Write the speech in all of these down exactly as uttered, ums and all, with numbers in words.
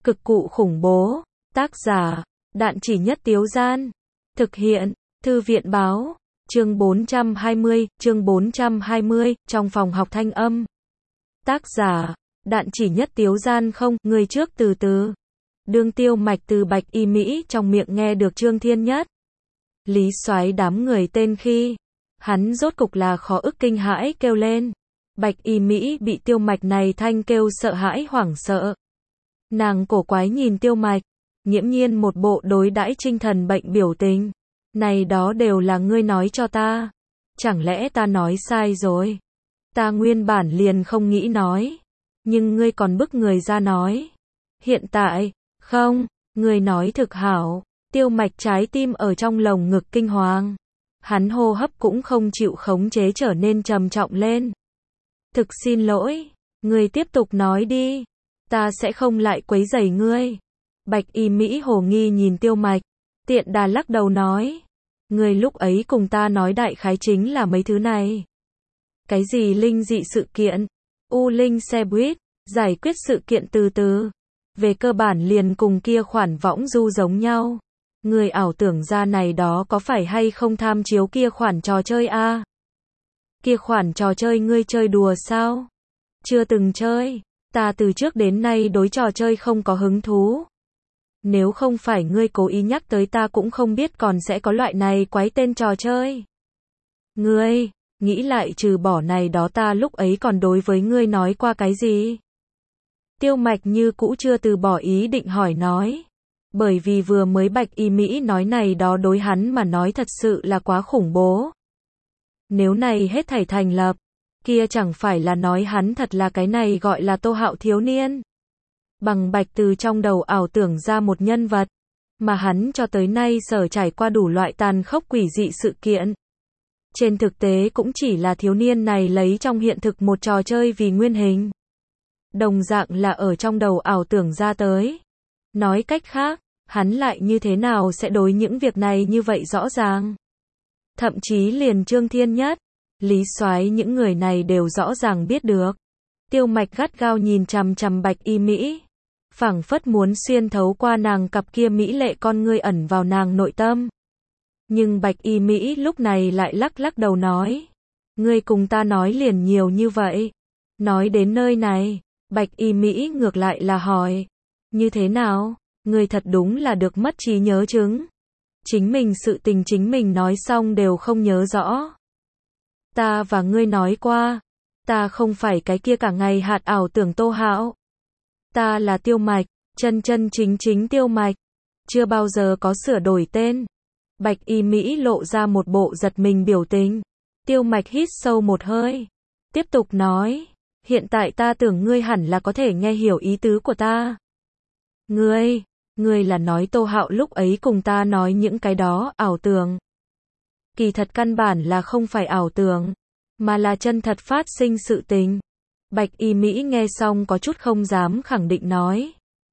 Cực cụ khủng bố. Tác giả, Đạn Chỉ Nhất Tiếu Gian. Thực hiện, Thư viện báo. Chương bốn trăm hai mươi, chương bốn trăm hai mươi, trong phòng học thanh âm. Tác giả, Đạn Chỉ Nhất Tiếu Gian. Không, người trước từ từ. Đương Tiêu Mạch từ Bạch Y Mỹ trong miệng nghe được Trương Thiên Nhất. Lý Soái đám người tên khi. Hắn rốt cục là khó ức kinh hãi kêu lên. Bạch Y Mỹ bị Tiêu Mạch này thanh kêu sợ hãi hoảng sợ. Nàng cổ quái nhìn Tiêu Mạch, nghiễm nhiên một bộ đối đãi tinh thần bệnh biểu tình. Này đó đều là ngươi nói cho ta. Chẳng lẽ ta nói sai rồi? Ta nguyên bản liền không nghĩ nói. Nhưng ngươi còn bức người ra nói. Hiện tại, không, ngươi nói thực hảo. Tiêu Mạch trái tim ở trong lồng ngực kinh hoàng. Hắn hô hấp cũng không chịu khống chế trở nên trầm trọng lên. Thực xin lỗi, ngươi tiếp tục nói đi. Ta sẽ không lại quấy rầy ngươi. Bạch Y Mỹ hồ nghi nhìn Tiêu Mạch. Tiện đà lắc đầu nói. Ngươi lúc ấy cùng ta nói đại khái chính là mấy thứ này. Cái gì linh dị sự kiện? U linh xe buýt, giải quyết sự kiện từ từ. Về cơ bản liền cùng kia khoản võng du giống nhau. Ngươi ảo tưởng ra này đó có phải hay không tham chiếu kia khoản trò chơi a? À? Kia khoản trò chơi ngươi chơi đùa sao? Chưa từng chơi. Ta từ trước đến nay đối trò chơi không có hứng thú. Nếu không phải ngươi cố ý nhắc tới ta cũng không biết còn sẽ có loại này quái tên trò chơi. Ngươi, nghĩ lại trừ bỏ này đó ta lúc ấy còn đối với ngươi nói qua cái gì? Tiêu Mạch như cũ chưa từ bỏ ý định hỏi nói. Bởi vì vừa mới Bạch Y Mỹ nói này đó đối hắn mà nói thật sự là quá khủng bố. Nếu này hết thảy thành lập, kia chẳng phải là nói hắn thật là cái này gọi là Tô Hạo thiếu niên. Bằng Bạch từ trong đầu ảo tưởng ra một nhân vật, mà hắn cho tới nay sở trải qua đủ loại tàn khốc quỷ dị sự kiện. Trên thực tế cũng chỉ là thiếu niên này lấy trong hiện thực một trò chơi vì nguyên hình. Đồng dạng là ở trong đầu ảo tưởng ra tới. Nói cách khác, hắn lại như thế nào sẽ đối những việc này như vậy rõ ràng. Thậm chí liền Trương Thiên Nhất, Lý Soái những người này đều rõ ràng biết được. Tiêu Mạch gắt gao nhìn chằm chằm Bạch Y Mỹ, phảng phất muốn xuyên thấu qua nàng cặp kia mỹ lệ con ngươi ẩn vào nàng nội tâm. Nhưng Bạch Y Mỹ lúc này lại lắc lắc đầu nói. Ngươi cùng ta nói liền nhiều như vậy. Nói đến nơi này, Bạch Y Mỹ ngược lại là hỏi. Như thế nào? Ngươi thật đúng là được mất trí nhớ chứng. Chính mình sự tình chính mình nói xong đều không nhớ rõ. Ta và ngươi nói qua. Ta không phải cái kia cả ngày hạt ảo tưởng Tô Hạo. Ta là Tiêu Mạch, chân chân chính chính Tiêu Mạch. Chưa bao giờ có sửa đổi tên. Bạch Y Mỹ lộ ra một bộ giật mình biểu tình. Tiêu Mạch hít sâu một hơi. Tiếp tục nói. Hiện tại ta tưởng ngươi hẳn là có thể nghe hiểu ý tứ của ta. Ngươi, ngươi là nói Tô Hạo lúc ấy cùng ta nói những cái đó ảo tưởng. Kỳ thật căn bản là không phải ảo tưởng, mà là chân thật phát sinh sự tình. Bạch Y Mỹ nghe xong có chút không dám khẳng định nói.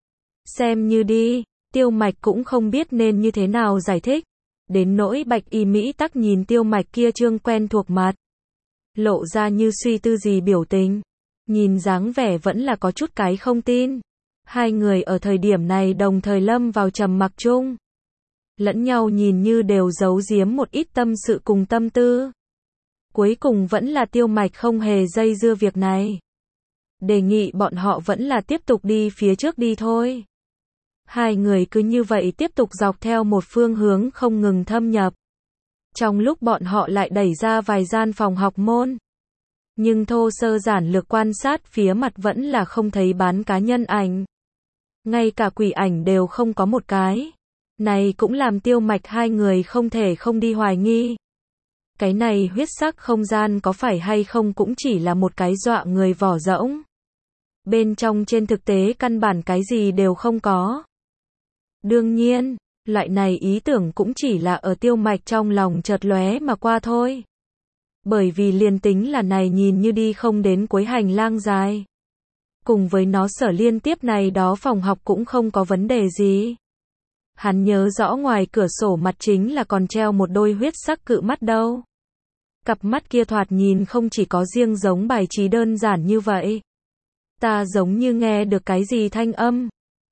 Xem như đi, Tiêu Mạch cũng không biết nên như thế nào giải thích. Đến nỗi Bạch Y Mỹ tắc nhìn Tiêu Mạch kia trương quen thuộc mặt. Lộ ra như suy tư gì biểu tình. Nhìn dáng vẻ vẫn là có chút cái không tin. Hai người ở thời điểm này đồng thời lâm vào trầm mặc chung. Lẫn nhau nhìn như đều giấu giếm một ít tâm sự cùng tâm tư. Cuối cùng vẫn là Tiêu Mạch không hề dây dưa việc này. Đề nghị bọn họ vẫn là tiếp tục đi phía trước đi thôi. Hai người cứ như vậy tiếp tục dọc theo một phương hướng không ngừng thâm nhập. Trong lúc bọn họ lại đẩy ra vài gian phòng học môn. Nhưng thô sơ giản lược quan sát phía mặt vẫn là không thấy bán cá nhân ảnh. Ngay cả quỷ ảnh đều không có một cái. Này cũng làm Tiêu Mạch hai người không thể không đi hoài nghi. Cái này huyết sắc không gian có phải hay không cũng chỉ là một cái dọa người vỏ rỗng. Bên trong trên thực tế căn bản cái gì đều không có. Đương nhiên, loại này ý tưởng cũng chỉ là ở Tiêu Mạch trong lòng chợt lóe mà qua thôi. Bởi vì liền tính là này nhìn như đi không đến cuối hành lang dài. Cùng với nó sở liên tiếp này đó phòng học cũng không có vấn đề gì. Hắn nhớ rõ ngoài cửa sổ mặt chính là còn treo một đôi huyết sắc cự mắt đâu. Cặp mắt kia thoạt nhìn không chỉ có riêng giống bài trí đơn giản như vậy. Ta giống như nghe được cái gì thanh âm.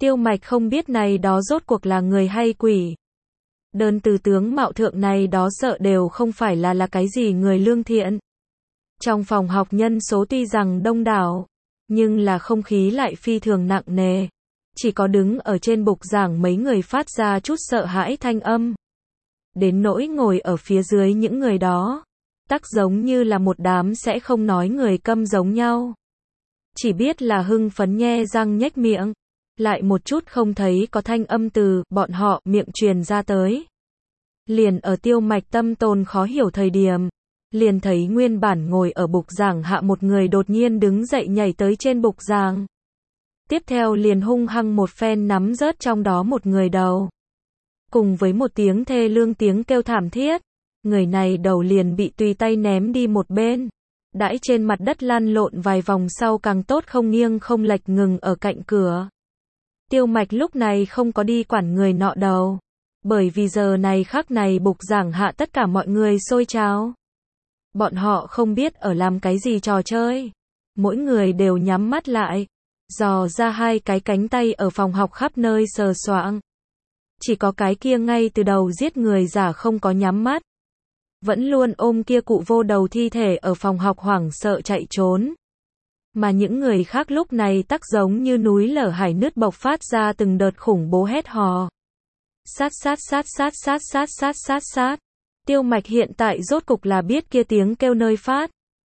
Tiêu Mạch không biết này đó rốt cuộc là người hay quỷ. Đơn từ tướng mạo thượng này đó sợ đều không phải là là cái gì người lương thiện. Trong phòng học nhân số tuy rằng đông đảo, nhưng là không khí lại phi thường nặng nề. Chỉ có đứng ở trên bục giảng mấy người phát ra chút sợ hãi thanh âm. Đến nỗi ngồi ở phía dưới những người đó, tắc giống như là một đám sẽ không nói người câm giống nhau. Chỉ biết là hưng phấn nhe răng nhếch miệng, lại một chút không thấy có thanh âm từ bọn họ miệng truyền ra tới. Liền ở Tiêu Mạch tâm tồn khó hiểu thời điểm, liền thấy nguyên bản ngồi ở bục giảng hạ một người đột nhiên đứng dậy nhảy tới trên bục giảng. Tiếp theo liền hung hăng một phen nắm rớt trong đó một người đầu. Cùng với một tiếng thê lương tiếng kêu thảm thiết, người này đầu liền bị tùy tay ném đi một bên. Đãi trên mặt đất lăn lộn vài vòng sau càng tốt không nghiêng không lệch ngừng ở cạnh cửa. Tiêu Mạch lúc này không có đi quản người nọ đầu. Bởi vì giờ này khắc này bục giảng hạ tất cả mọi người xôi trào. Bọn họ không biết ở làm cái gì trò chơi. Mỗi người đều nhắm mắt lại, dò ra hai cái cánh tay ở phòng học khắp nơi sờ soạng. Chỉ có cái kia ngay từ đầu giết người giả không có nhắm mắt. Vẫn luôn ôm kia cụ vô đầu thi thể ở phòng học hoảng sợ chạy trốn. Mà những người khác lúc này tắc giống như núi lở hải nứt bộc phát ra từng đợt khủng bố hét hò. Sát sát sát sát sát sát sát sát sát. Tiêu Mạch hiện tại rốt cục là biết kia tiếng kêu nơi phát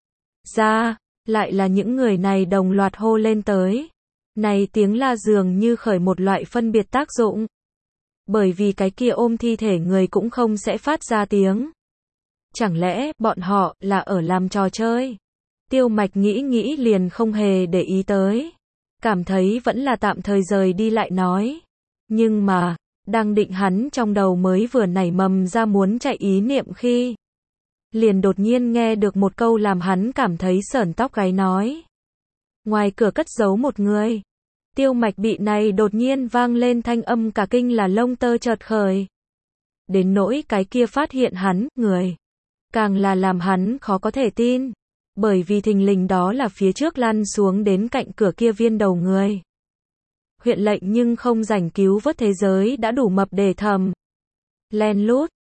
ra, lại là những người này đồng loạt hô lên tới. Này tiếng la dường như khởi một loại phân biệt tác dụng. Bởi vì cái kia ôm thi thể người cũng không sẽ phát ra tiếng. Chẳng lẽ bọn họ là ở làm trò chơi? Tiêu Mạch nghĩ nghĩ liền không hề để ý tới. Cảm thấy vẫn là tạm thời rời đi lại nói. Nhưng mà, đang định hắn trong đầu mới vừa nảy mầm ra muốn chạy ý niệm khi. Liền đột nhiên nghe được một câu làm hắn cảm thấy sởn tóc gáy nói. Ngoài cửa cất giấu một người. Tiêu Mạch bị này đột nhiên vang lên thanh âm cả kinh là lông tơ chợt khởi. Đến nỗi cái kia phát hiện hắn, người. Càng là làm hắn khó có thể tin. Bởi vì thình lình đó là phía trước lăn xuống đến cạnh cửa kia viên đầu người. Huyện lệnh nhưng không rảnh cứu vớt thế giới đã đủ mập để thầm. Len lút,